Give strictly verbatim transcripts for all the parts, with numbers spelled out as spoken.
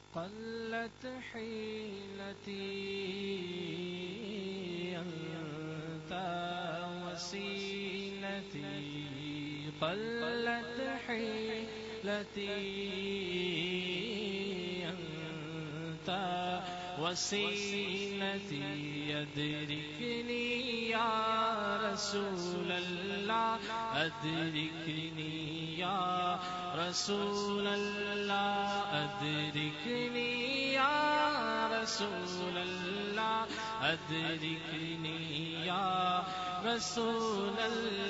قلت حيلتي أنت وسيلتي قلت حيلتي أنت وسيلتي أدركني يا رسول الله أدركني يا رسول الله أدركني يا رسول الله أدركني يا رسول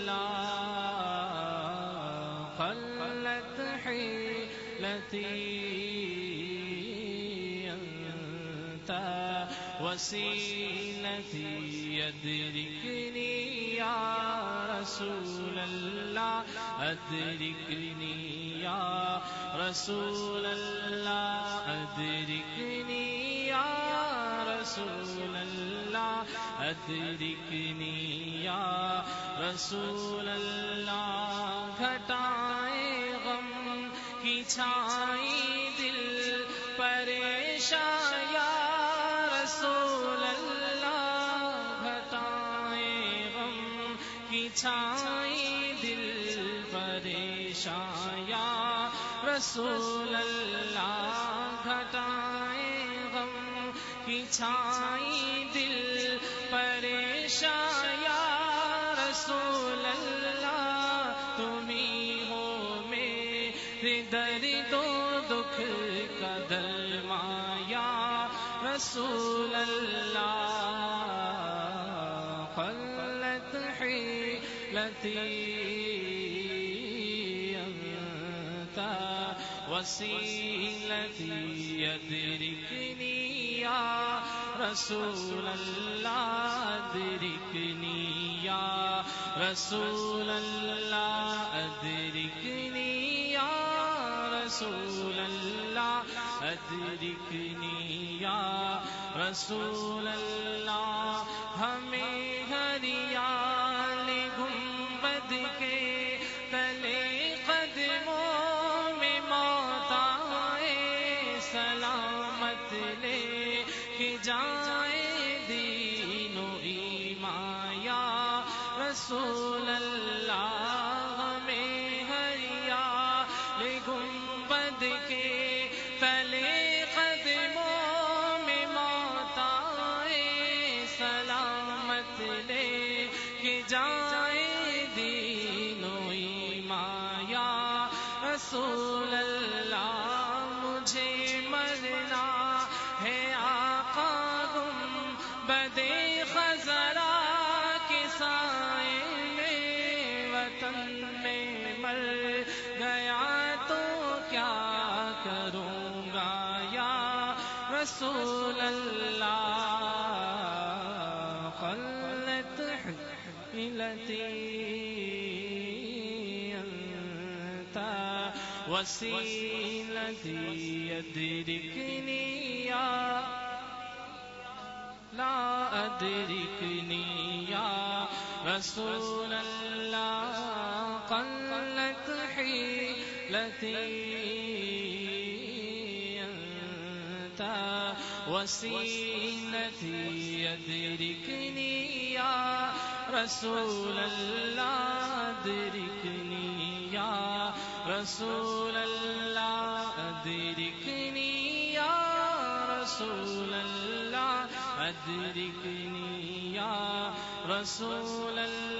الله قلت حيلتي أنت وسيلتي أدركني يا رسول الله أدركني يا رسول الله أدركني يا رسول الله أدركني يا رسول الله گھٹائیں غم کی چھائی دل پریشاں یا رسول اللہ گھٹائیں غم کی چھائی دل پریشاں یا رسول اللہ گھٹائیں غم کی چھائی دل پریشاں یا رسول اللہ تمہیں ہو میرے درد و دکھ کا درمان یا رسول اللہ قلت حیلتی أنت وسيلتي أدركني يا رسول الله أدركني يا رسول الله أدركني يا رسول الله أدركني يا رسول الله ہمیں ہریال گنبد کے تلے قدموں میں موت آئے سلامت لے کے جائے دین و ایمان یا رسول اللہ ہمیں ہریال گنبد کے تلے قدموں میں موت آئے سلامت لے کے جائے دین و ایمان یا رسول اللہ مجھے مرنا ہے آقا گنبد خضرا کے سائے میں وطن میں مر گیا تو کیا کروں گا یا رسول اللہ قلت حیلتی أنت وسيلتي أدركني يا لا أدركني يا رسول الله قلت حيلتي أنت وسيلتي أدركني يا رسول الله أدركني يا رسول الله أدركني يا رسول الله أدركني يا رسول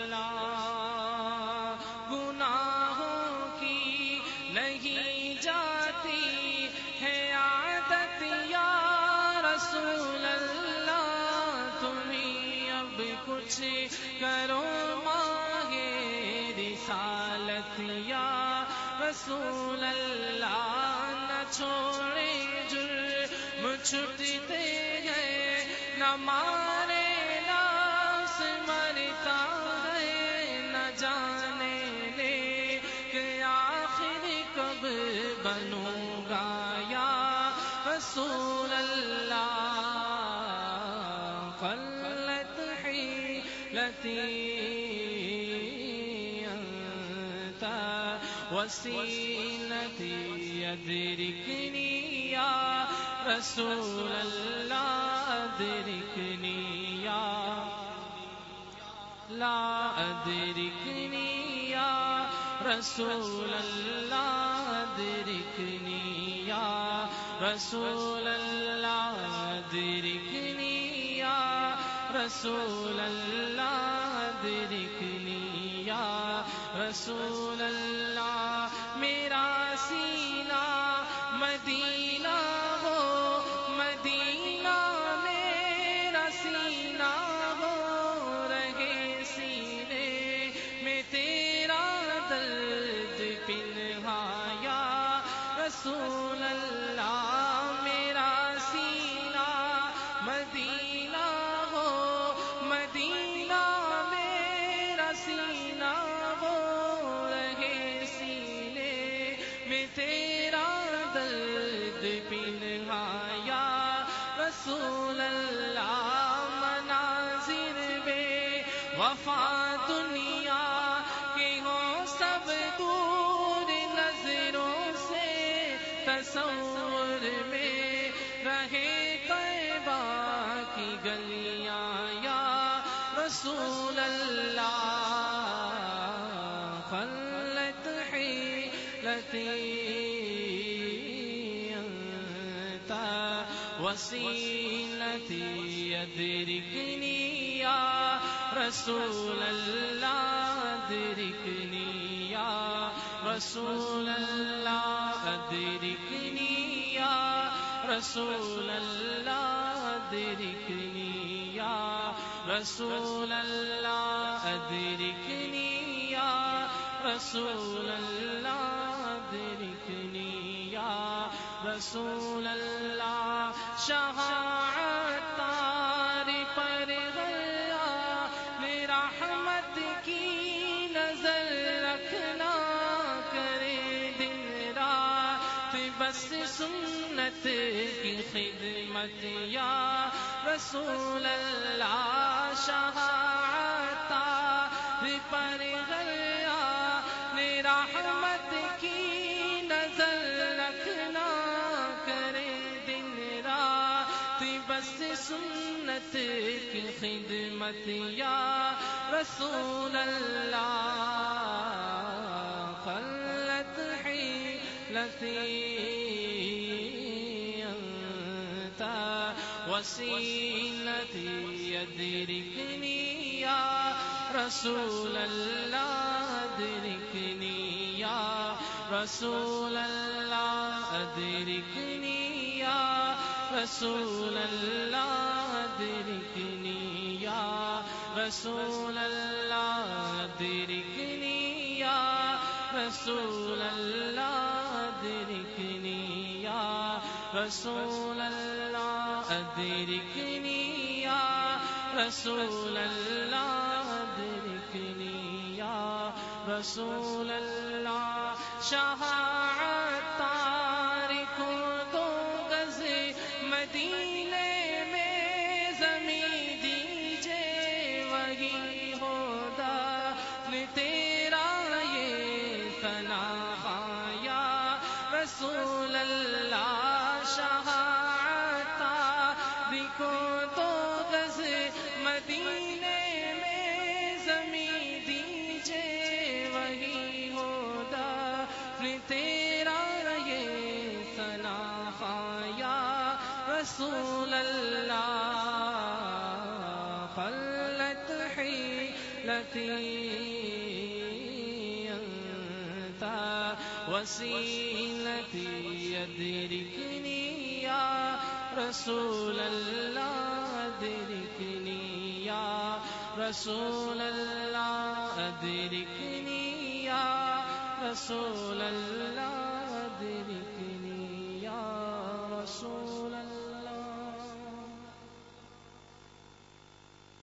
الله گناہوں کی نہیں جاتی ہے عادت یا رسول اللہ تمہیں اب کچھ کرو مانگے رسالت یا رسول اللہ نہ چھوڑے جرم چھٹتے گئے نہ مارے نفس مرتا ہے نہ جانے لے کہ آخر کب بنوں گا یا رسول اللہ قلت حیلتی أنت وسيلتي أدركني يا رسول اللہ ادرکنی یا لا ادرکنی یا رسول اللہ ادرکنی یا رسول اللہ ادرکنی یا رسول اللہ ادرکنی یا رسول اللہ میرا سینہ مدینہ ہو مدینہ میرا سینہ ہو رہے سینے میں تیرا درد پنہا یا رسول اللہ میرا سینہ مدینہ ہو مدینہ میرا سینہ ہو رہے سینے میں تیرا درد پنہا یا رسول اللہ مناظر بے وفا دنیا کے ہوں سب دور نظروں سے تصور میں رہے طیبہ کی گلیاں یا رسول اللہ خلت حیلتی انت وسیلتی ادرکنی یا رسول اللہ ادرکنی یا رسول اللہ ادرکنی یا رسول اللہ ادرکنی یا رسول اللہ ادرکنی یا رسول اللہ ادرکنی یا رسول اللہ شہاعت تار پر گیا رحمت کی نظر رکھنا کرے دن رات بس سنت کی خدمت یا رسول اللہ شہاعت تار پر گیا رحمت کی نظر رکھنا کرے دن رات بس سنت کی خدمت یا رسول اللہ خلت حیلتی انت وسیلتی ادرکنی یا رسول اللہ ادرکنی یا رسول اللہ ادرکنی یا رسول اللہ ادرکنی یا رسول اللہ ادرکنی یا رسول اللہ ادرکنی یا رسول اللہ ادرکنی یا رسول اللہ ادرکنی یا رسول اللہ شہاعت تار کو دو گز مدینے میں زمین دیجے وہی ہودا تیرا یہ ثنا یا رسول اللہ شہاعت تار کو دو گز مدینے میں زمین دیجے وہی ہودا تیرا یہ ثنا یا رسول اللہ خلت حیلتی انت وسیلتی ادرکنی یا رسول اللہ ادرکنی یا رسول اللہ ادرکنی یا رسول اللہ ادرکنی